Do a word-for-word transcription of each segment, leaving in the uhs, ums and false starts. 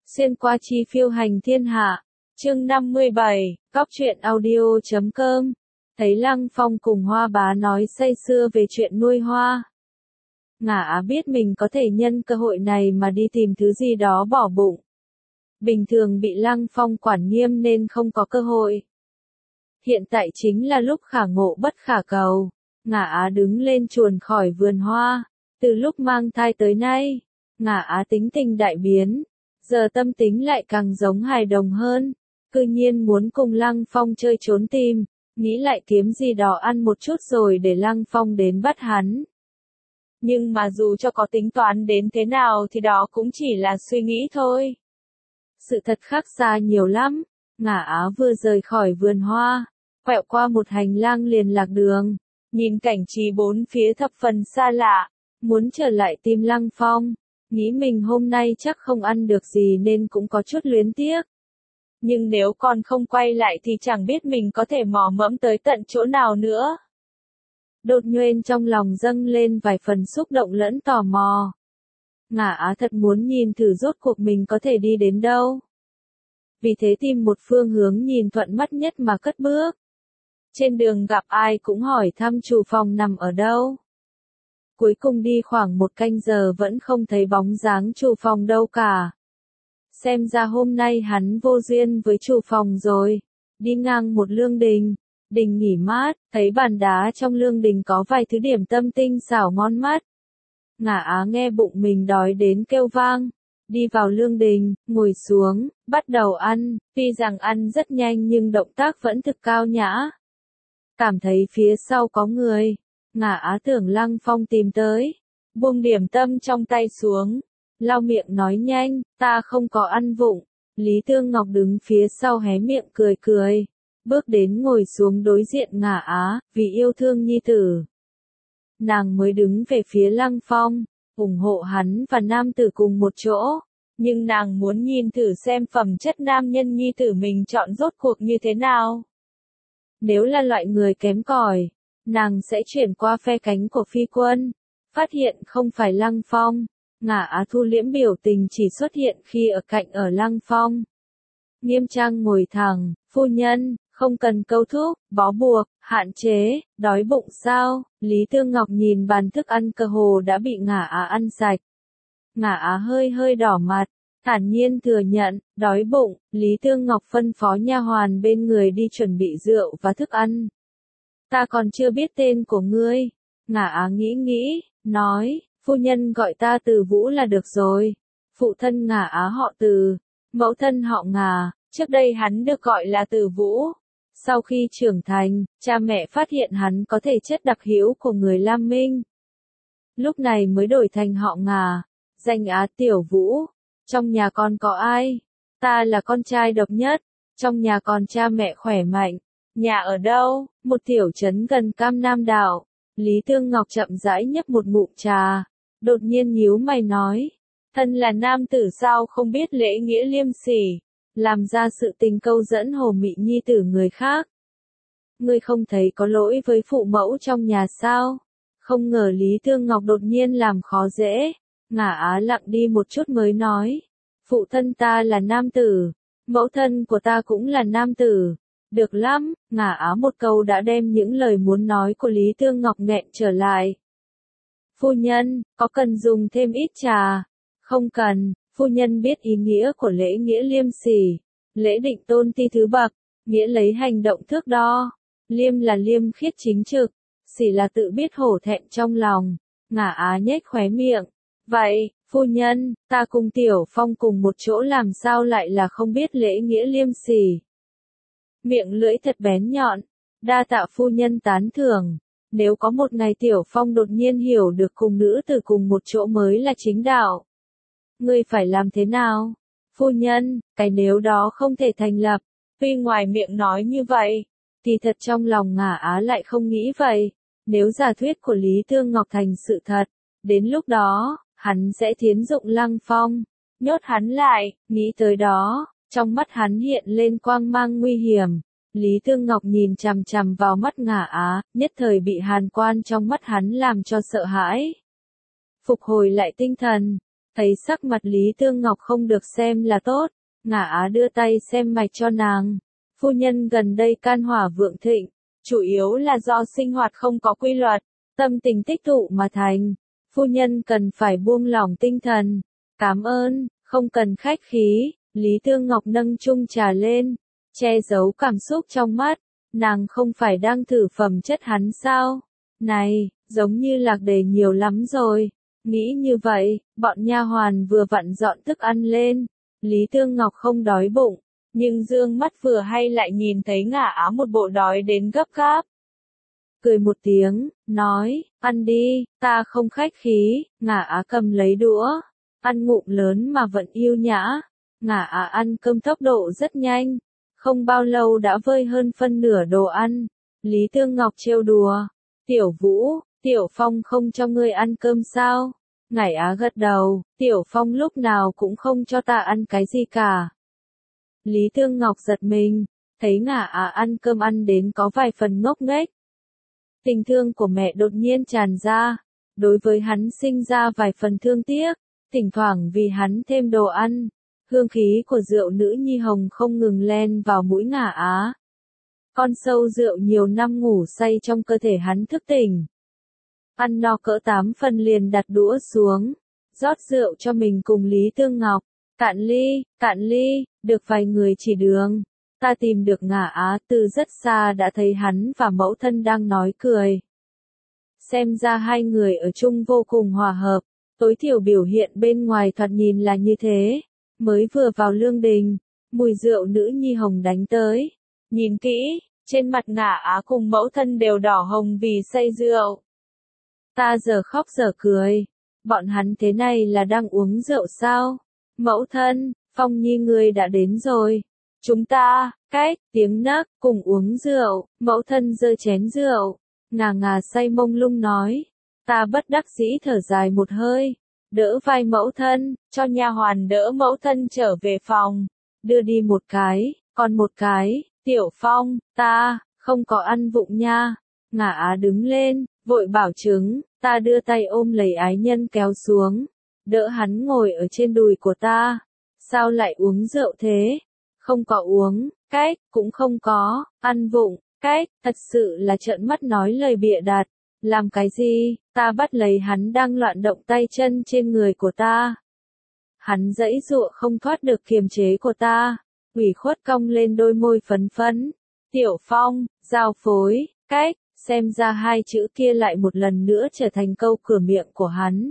Xuyên qua chi phiêu hành thiên hạ. Chương năm mươi bảy, Cóc truyện audio chấm com. Thấy Lăng Phong cùng Hoa Bá nói say sưa về chuyện nuôi hoa. Ngả Á biết mình có thể nhân cơ hội này mà đi tìm thứ gì đó bỏ bụng. Bình thường bị Lăng Phong quản nghiêm nên không có cơ hội. Hiện tại chính là lúc khả ngộ bất khả cầu. Ngả Á đứng lên chuồn khỏi vườn hoa. Từ lúc mang thai tới nay, Ngả Á tính tình đại biến. Giờ tâm tính lại càng giống hài đồng hơn. Cư nhiên muốn cùng Lăng Phong chơi trốn tìm. Nghĩ lại kiếm gì đó ăn một chút rồi để Lăng Phong đến bắt hắn. Nhưng mà dù cho có tính toán đến thế nào thì đó cũng chỉ là suy nghĩ thôi. Sự thật khác xa nhiều lắm. Ngả Á vừa rời khỏi vườn hoa, quẹo qua một hành lang liền lạc đường. Nhìn cảnh trí bốn phía thập phần xa lạ, muốn trở lại tìm Lăng Phong. Nghĩ mình hôm nay chắc không ăn được gì nên cũng có chút luyến tiếc. Nhưng nếu còn không quay lại thì chẳng biết mình có thể mò mẫm tới tận chỗ nào nữa. Đột nhiên trong lòng dâng lên vài phần xúc động lẫn tò mò. Ngả Á thật muốn nhìn thử rốt cuộc mình có thể đi đến đâu. Vì thế tìm một phương hướng nhìn thuận mắt nhất mà cất bước. Trên đường gặp ai cũng hỏi thăm chủ phòng nằm ở đâu. Cuối cùng đi khoảng một canh giờ vẫn không thấy bóng dáng chủ phòng đâu cả. Xem ra hôm nay hắn vô duyên với chủ phòng rồi. Đi ngang một lương đình, đình nghỉ mát, thấy bàn đá trong lương đình có vài thứ điểm tâm tinh xảo ngon mắt. Ngả Á nghe bụng mình đói đến kêu vang. Đi vào lương đình, ngồi xuống, bắt đầu ăn, tuy rằng ăn rất nhanh nhưng động tác vẫn thực cao nhã. Cảm thấy phía sau có người, Ngả Á tưởng Lăng Phong tìm tới, buông điểm tâm trong tay xuống, lau miệng nói nhanh, ta không có ăn vụng. Lý Tương Ngọc đứng phía sau hé miệng cười cười, bước đến ngồi xuống đối diện Ngả Á, vì yêu thương nhi tử. Nàng mới đứng về phía Lăng Phong, ủng hộ hắn và nam tử cùng một chỗ, nhưng nàng muốn nhìn thử xem phẩm chất nam nhân nhi tử mình chọn rốt cuộc như thế nào. Nếu là loại người kém cỏi, nàng sẽ chuyển qua phe cánh của phi quân. Phát hiện không phải Lăng Phong, Ngả Á thu liễm biểu tình chỉ xuất hiện khi ở cạnh ở Lăng Phong. Nghiêm trang ngồi thẳng, phu nhân, không cần câu thúc, bó buộc, hạn chế, đói bụng sao? Lý Tương Ngọc nhìn bàn thức ăn cơ hồ đã bị Ngả Á ăn sạch. Ngả Á hơi hơi đỏ mặt, thản nhiên thừa nhận, đói bụng. Lý Tương Ngọc phân phó nha hoàn bên người đi chuẩn bị rượu và thức ăn. Ta còn chưa biết tên của ngươi. Ngả Á nghĩ nghĩ, nói, phu nhân gọi ta Từ Vũ là được rồi. Phụ thân Ngả Á họ Từ, mẫu thân họ Ngà, trước đây hắn được gọi là Từ Vũ. Sau khi trưởng thành, cha mẹ phát hiện hắn có thể chất đặc hữu của người Lam Minh. Lúc này mới đổi thành họ Ngà, danh Á Tiểu Vũ. Trong nhà con có ai? Ta là con trai độc nhất. Trong nhà còn cha mẹ khỏe mạnh. Nhà ở đâu? Một tiểu trấn gần Cam Nam Đảo. Lý Tương Ngọc chậm rãi nhấp một ngụm trà. Đột nhiên nhíu mày nói. Thân là nam tử sao không biết lễ nghĩa liêm sỉ. Làm ra sự tình câu dẫn hồ mị nhi tử người khác. Ngươi không thấy có lỗi với phụ mẫu trong nhà sao? Không ngờ Lý Tương Ngọc đột nhiên làm khó dễ. Ngả Á lặng đi một chút mới nói. Phụ thân ta là nam tử. Mẫu thân của ta cũng là nam tử. Được lắm, Ngả Á một câu đã đem những lời muốn nói của Lý Tương Ngọc nghẹn trở lại. Phu nhân, có cần dùng thêm ít trà? Không cần, phu nhân biết ý nghĩa của lễ nghĩa liêm sỉ. Lễ định tôn ti thứ bậc, nghĩa lấy hành động thước đo. Liêm là liêm khiết chính trực, sỉ là tự biết hổ thẹn trong lòng. Ngả Á nhếch khóe miệng. Vậy, phu nhân, ta cùng Tiểu Phong cùng một chỗ làm sao lại là không biết lễ nghĩa liêm sỉ. Miệng lưỡi thật bén nhọn, đa tạ phu nhân tán thưởng. Nếu có một ngày Tiểu Phong đột nhiên hiểu được cùng nữ tử cùng một chỗ mới là chính đạo. Ngươi phải làm thế nào? Phu nhân, cái nếu đó không thể thành lập. Tuy ngoài miệng nói như vậy, thì thật trong lòng Ngả Á lại không nghĩ vậy. Nếu giả thuyết của Lý Tương Ngọc thành sự thật, đến lúc đó, hắn sẽ thiến dụng Lăng Phong, nhốt hắn lại. Nghĩ tới đó, trong mắt hắn hiện lên quang mang nguy hiểm. Lý Tương Ngọc nhìn chằm chằm vào mắt Ngả Á, nhất thời bị hàn quan trong mắt hắn làm cho sợ hãi. Phục hồi lại tinh thần, Thấy sắc mặt Lý Tương Ngọc không được xem là tốt, Ngả Á đưa tay xem mạch cho nàng. Phu nhân gần đây can hỏa vượng thịnh, chủ yếu là do sinh hoạt không có quy luật, tâm tình tích tụ mà thành. Phu nhân cần phải buông lỏng tinh thần. Cảm ơn, không cần khách khí. Lý Tương Ngọc nâng chung trà lên, che giấu cảm xúc trong mắt. Nàng không phải đang thử phẩm chất hắn sao? Này, giống như lạc đề nhiều lắm rồi. Nghĩ như vậy, bọn nha hoàn vừa vặn dọn thức ăn lên. Lý Tương Ngọc không đói bụng, nhưng dương mắt vừa hay lại nhìn thấy Ngả Á một bộ đói đến gấp gáp. Cười một tiếng, nói, ăn đi, ta không khách khí. Ngả Á cầm lấy đũa, ăn ngụm lớn mà vẫn yêu nhã. Ngả Á ăn cơm tốc độ rất nhanh, không bao lâu đã vơi hơn phân nửa đồ ăn. Lý Tương Ngọc trêu đùa, Tiểu Vũ, Tiểu Phong không cho ngươi ăn cơm sao? Ngả Á gật đầu, Tiểu Phong lúc nào cũng không cho ta ăn cái gì cả. Lý Tương Ngọc giật mình, thấy Ngả Á ăn cơm ăn đến có vài phần ngốc nghếch. Tình thương của mẹ đột nhiên tràn ra, đối với hắn sinh ra vài phần thương tiếc, thỉnh thoảng vì hắn thêm đồ ăn. Hương khí của rượu nữ nhi hồng không ngừng len vào mũi Ngả Á. Con sâu rượu nhiều năm ngủ say trong cơ thể hắn thức tỉnh. Ăn no cỡ tám phần liền đặt đũa xuống, rót rượu cho mình cùng Lý Tương Ngọc. Cạn ly, cạn ly, được vài người chỉ đường. Ta tìm được Ngả Á từ rất xa đã thấy hắn và mẫu thân đang nói cười. Xem ra hai người ở chung vô cùng hòa hợp, tối thiểu biểu hiện bên ngoài thoạt nhìn là như thế. Mới vừa vào lương đình, mùi rượu nữ nhi hồng đánh tới. Nhìn kỹ, trên mặt Ngả Á cùng mẫu thân đều đỏ hồng vì say rượu. Ta giờ khóc giờ cười, bọn hắn thế này là đang uống rượu sao? Mẫu thân, Phong Nhi ngươi đã đến rồi. Chúng ta, cách, tiếng nấc, cùng uống rượu. Mẫu thân giơ chén rượu, ngà ngà say mông lung nói. Ta bất đắc dĩ thở dài một hơi, đỡ vai mẫu thân, cho nha hoàn đỡ mẫu thân trở về phòng, đưa đi một cái, còn một cái. Tiểu Phong, ta, không có ăn vụng nha. Ngả Á đứng lên, vội bảo chứng, ta đưa tay ôm lấy ái nhân kéo xuống, đỡ hắn ngồi ở trên đùi của ta. Sao lại uống rượu thế? Không có uống, cách, cũng không có, ăn vụng, cách, thật sự là trợn mắt nói lời bịa đặt. Làm cái gì? Ta bắt lấy hắn đang loạn động tay chân trên người của ta. Hắn giãy giụa không thoát được kiềm chế của ta, ủy khuất cong lên đôi môi phấn phấn. Tiểu Phong, giao phối, cách, xem ra hai chữ kia lại một lần nữa trở thành câu cửa miệng của hắn.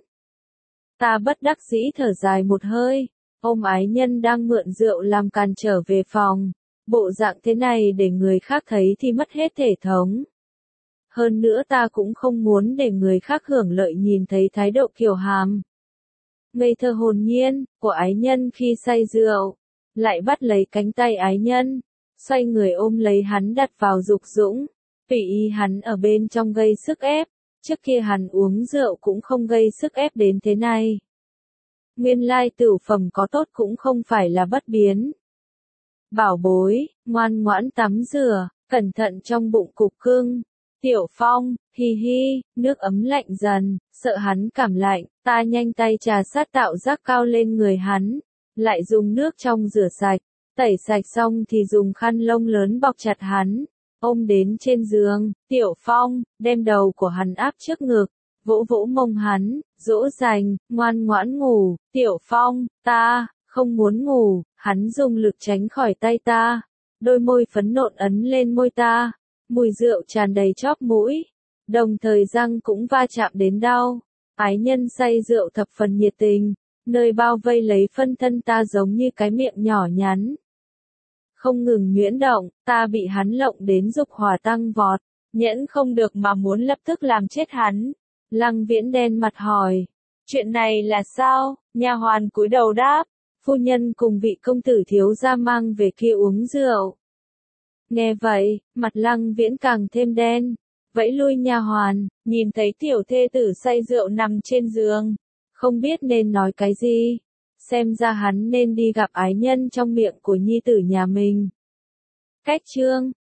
Ta bất đắc dĩ thở dài một hơi, ôm ái nhân đang mượn rượu làm càn trở về phòng. Bộ dạng thế này để người khác thấy thì mất hết thể thống. Hơn nữa ta cũng không muốn để người khác hưởng lợi nhìn thấy thái độ kiều hàm, ngây thơ hồn nhiên của ái nhân khi say rượu. Lại bắt lấy cánh tay ái nhân, xoay người ôm lấy hắn đặt vào dục dũng. Tùy ý hắn ở bên trong gây sức ép, trước kia hắn uống rượu cũng không gây sức ép đến thế này. Nguyên lai tửu phẩm có tốt cũng không phải là bất biến. Bảo bối, ngoan ngoãn tắm rửa, cẩn thận trong bụng cục cưng. Tiểu Phong, hi hi, nước ấm lạnh dần, sợ hắn cảm lạnh, ta nhanh tay trà sát tạo giác cao lên người hắn, lại dùng nước trong rửa sạch, tẩy sạch xong thì dùng khăn lông lớn bọc chặt hắn, ôm đến trên giường. Tiểu Phong, đem đầu của hắn áp trước ngực, vỗ vỗ mông hắn, dỗ dành, ngoan ngoãn ngủ. Tiểu Phong, ta, không muốn ngủ. Hắn dùng lực tránh khỏi tay ta, đôi môi phấn nộn ấn lên môi ta. Mùi rượu tràn đầy chóp mũi, đồng thời răng cũng va chạm đến đau. Ái nhân say rượu thập phần nhiệt tình, nơi bao vây lấy phân thân ta giống như cái miệng nhỏ nhắn. Không ngừng nhuyễn động, ta bị hắn lộng đến dục hỏa tăng vọt, nhẫn không được mà muốn lập tức làm chết hắn. Lăng Viễn đen mặt hỏi, chuyện này là sao? Nha hoàn cúi đầu đáp, phu nhân cùng vị công tử thiếu gia mang về kia uống rượu. Nghe vậy, mặt Lăng Viễn càng thêm đen, vẫy lui nha hoàn, nhìn thấy tiểu thê tử say rượu nằm trên giường, không biết nên nói cái gì, xem ra hắn nên đi gặp ái nhân trong miệng của nhi tử nhà mình. Cách chương